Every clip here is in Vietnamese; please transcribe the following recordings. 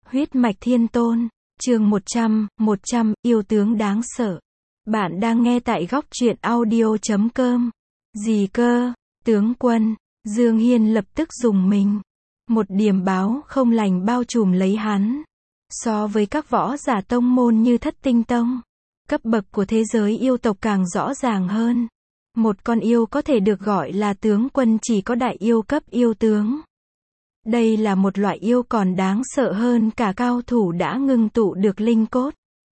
Huyết mạch thiên tôn, chương 100, yêu tướng đáng sợ. Bạn đang nghe tại góc truyện audio.com. Gì cơ, tướng quân, Dương Hiên lập tức rùng mình. Một điểm báo không lành bao trùm lấy hắn. So với các võ giả tông môn như Thất Tinh Tông, cấp bậc của thế giới yêu tộc càng rõ ràng hơn. Một con yêu có thể được gọi là tướng quân chỉ có đại yêu cấp yêu tướng. Đây là một loại yêu còn đáng sợ hơn cả cao thủ đã ngưng tụ được linh cốt.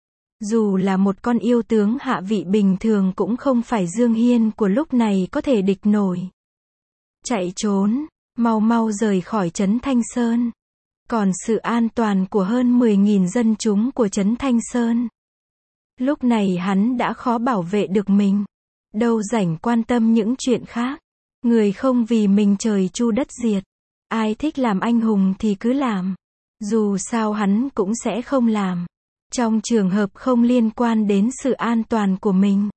Dù là một con yêu tướng hạ vị bình thường cũng không phải Dương Hiên của lúc này có thể địch nổi. Chạy trốn, mau mau rời khỏi trấn Thanh Sơn. Còn sự an toàn của hơn 10.000 dân chúng của trấn Thanh Sơn. Lúc này hắn đã khó bảo vệ được mình. Đâu rảnh quan tâm những chuyện khác. Người không vì mình trời chu đất diệt. Ai thích làm anh hùng thì cứ làm. Dù sao hắn cũng sẽ không làm. Trong trường hợp không liên quan đến sự an toàn của mình.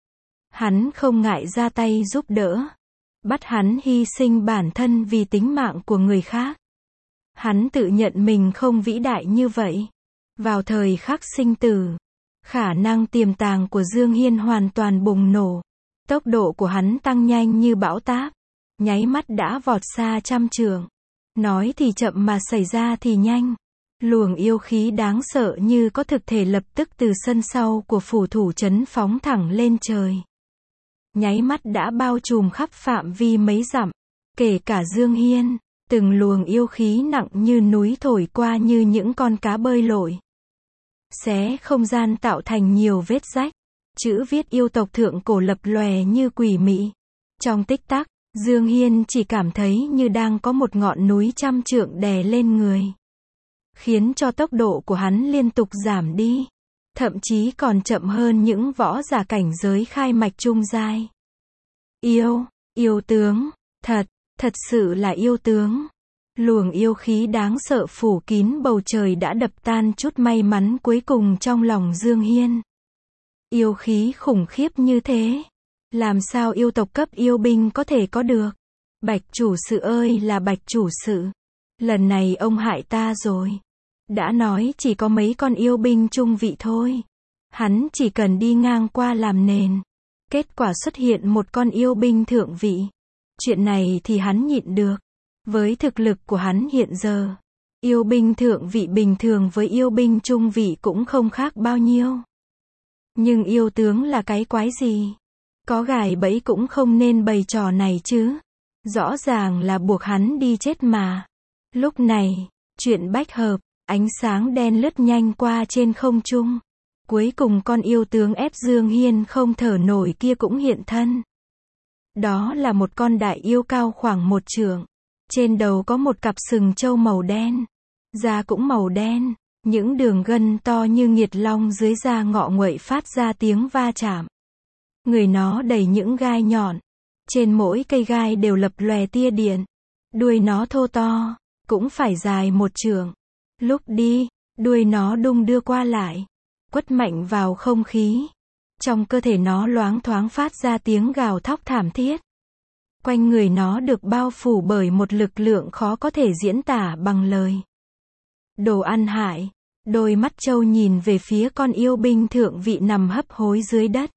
Hắn không ngại ra tay giúp đỡ. Bắt hắn hy sinh bản thân vì tính mạng của người khác. Hắn tự nhận mình không vĩ đại như vậy. Vào thời khắc sinh tử, khả năng tiềm tàng của Dương Hiên hoàn toàn bùng nổ. Tốc độ của hắn tăng nhanh như bão táp. Nháy mắt đã vọt xa trăm trượng. Nói thì chậm mà xảy ra thì nhanh. Luồng yêu khí đáng sợ như có thực thể lập tức từ sân sau của phủ thủ trấn phóng thẳng lên trời. Nháy mắt đã bao trùm khắp phạm vi mấy dặm. Kể cả Dương Hiên, từng luồng yêu khí nặng như núi thổi qua như những con cá bơi lội. Xé không gian tạo thành nhiều vết rách. Chữ viết yêu tộc thượng cổ lập lòe như quỷ mị. Trong tích tắc, Dương Hiên chỉ cảm thấy như đang có một ngọn núi trăm trượng đè lên người. Khiến cho tốc độ của hắn liên tục giảm đi. Thậm chí còn chậm hơn những võ giả cảnh giới khai mạch trung giai. Yêu tướng, thật sự là yêu tướng. Luồng yêu khí đáng sợ phủ kín bầu trời đã đập tan chút may mắn cuối cùng trong lòng Dương Hiên. Yêu khí khủng khiếp như thế. Làm sao yêu tộc cấp yêu binh có thể có được? Bạch chủ sự ơi là bạch chủ sự. Lần này ông hại ta rồi. Đã nói chỉ có mấy con yêu binh trung vị thôi. Hắn chỉ cần đi ngang qua làm nền. Kết quả xuất hiện một con yêu binh thượng vị. Chuyện này thì hắn nhịn được. Với thực lực của hắn hiện giờ, yêu binh thượng vị bình thường với yêu binh trung vị cũng không khác bao nhiêu. Nhưng yêu tướng là cái quái gì? Có gài bẫy cũng không nên bày trò này chứ. Rõ ràng là buộc hắn đi chết mà. Lúc này, chuyện bách hợp, ánh sáng đen lướt nhanh qua trên không trung. Cuối cùng con yêu tướng ép Dương Hiên không thở nổi kia cũng hiện thân. Đó là một con đại yêu cao khoảng 1 trượng. Trên đầu có một cặp sừng trâu màu đen. Da cũng màu đen. Những đường gân to như nghiệt long dưới da ngọ nguậy phát ra tiếng va chạm. Người nó đầy những gai nhọn. Trên mỗi cây gai đều lập lòe tia điện. Đuôi nó thô to, cũng phải dài 1 trượng. Lúc đi, đuôi nó đung đưa qua lại. Quất mạnh vào không khí. Trong cơ thể nó loáng thoáng phát ra tiếng gào thóc thảm thiết. Quanh người nó được bao phủ bởi một lực lượng khó có thể diễn tả bằng lời. Đồ ăn hại. Đôi mắt trâu nhìn về phía con yêu binh thượng vị nằm hấp hối dưới đất.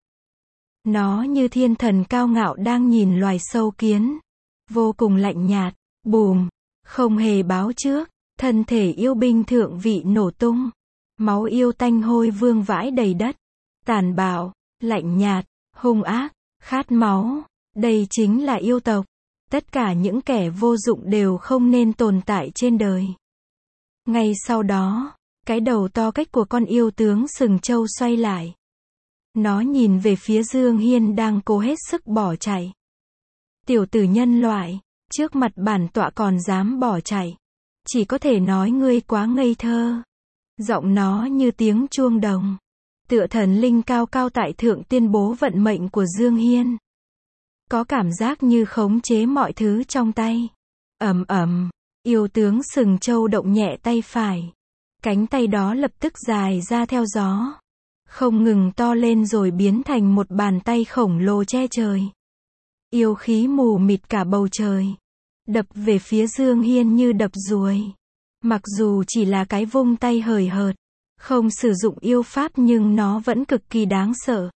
Nó như thiên thần cao ngạo đang nhìn loài sâu kiến. Vô cùng lạnh nhạt. Bùm. Không hề báo trước. Thân thể yêu binh thượng vị nổ tung. Máu yêu tanh hôi vương vãi đầy đất. Tàn bạo, lạnh nhạt, hung ác, khát máu. Đây chính là yêu tộc. Tất cả những kẻ vô dụng đều không nên tồn tại trên đời. Ngay sau đó, cái đầu to cách của con yêu tướng sừng trâu xoay lại. Nó nhìn về phía Dương Hiên đang cố hết sức bỏ chạy. Tiểu tử nhân loại, trước mặt bản tọa còn dám bỏ chạy. Chỉ có thể nói ngươi quá ngây thơ. Giọng nó như tiếng chuông đồng. Tựa thần linh cao cao tại thượng tuyên bố vận mệnh của Dương Hiên. Có cảm giác như khống chế mọi thứ trong tay. Yêu tướng sừng trâu động nhẹ tay phải. Cánh tay đó lập tức dài ra theo gió. Không ngừng to lên rồi biến thành một bàn tay khổng lồ che trời. Yêu khí mù mịt cả bầu trời. Đập về phía Dương Hiên như đập ruồi. Mặc dù chỉ là cái vung tay hời hợt, không sử dụng yêu pháp nhưng nó vẫn cực kỳ đáng sợ.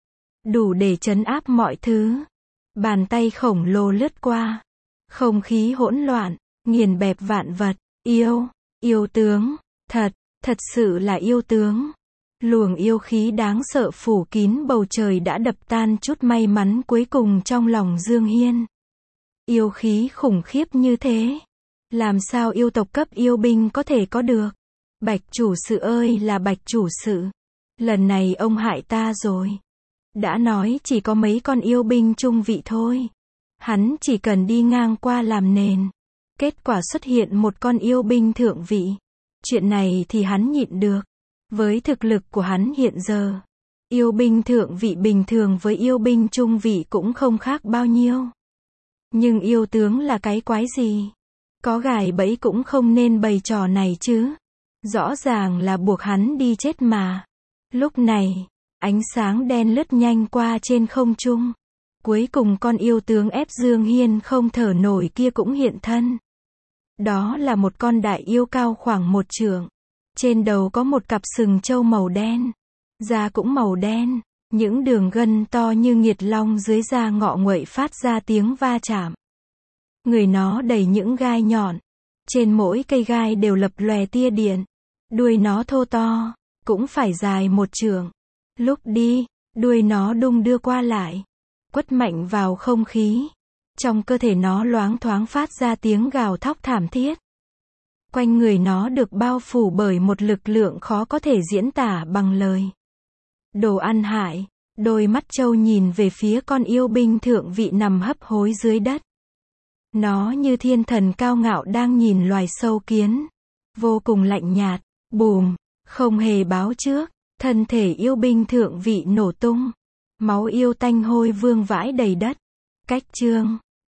Đủ để trấn áp mọi thứ. Bàn tay khổng lồ lướt qua. Không khí hỗn loạn, nghiền bẹp vạn vật. Yêu tướng. Thật sự là yêu tướng. Luồng yêu khí đáng sợ phủ kín bầu trời đã đập tan chút may mắn cuối cùng trong lòng Dương Hiên. Yêu khí khủng khiếp như thế. Làm sao yêu tộc cấp yêu binh có thể có được? Bạch chủ sự ơi là bạch chủ sự. Lần này ông hại ta rồi. Đã nói chỉ có mấy con yêu binh trung vị thôi. Hắn chỉ cần đi ngang qua làm nền. Kết quả xuất hiện một con yêu binh thượng vị. Chuyện này thì hắn nhịn được. Với thực lực của hắn hiện giờ, yêu binh thượng vị bình thường với yêu binh trung vị cũng không khác bao nhiêu. Nhưng yêu tướng là cái quái gì? Có gài bẫy cũng không nên bày trò này chứ. Rõ ràng là buộc hắn đi chết mà. Lúc này, ánh sáng đen lướt nhanh qua trên không trung. Cuối cùng con yêu tướng ép Dương Hiên không thở nổi kia cũng hiện thân. Đó là một con đại yêu cao khoảng 1 trượng. Trên đầu có một cặp sừng trâu màu đen. Da cũng màu đen. Những đường gân to như nghiệt long dưới da ngọ nguậy phát ra tiếng va chạm. Người nó đầy những gai nhọn. Trên mỗi cây gai đều lập lòe tia điện. Đuôi nó thô to, cũng phải dài 1 trượng. Lúc đi, đuôi nó đung đưa qua lại. Quất mạnh vào không khí. Trong cơ thể nó loáng thoáng phát ra tiếng gào thóc thảm thiết. Quanh người nó được bao phủ bởi một lực lượng khó có thể diễn tả bằng lời. Đồ ăn hại. Đôi mắt trâu nhìn về phía con yêu binh thượng vị nằm hấp hối dưới đất. Nó như thiên thần cao ngạo đang nhìn loài sâu kiến. Vô cùng lạnh nhạt. Bùm. Không hề báo trước. Thân thể yêu binh thượng vị nổ tung. Máu yêu tanh hôi vương vãi đầy đất. Cách chương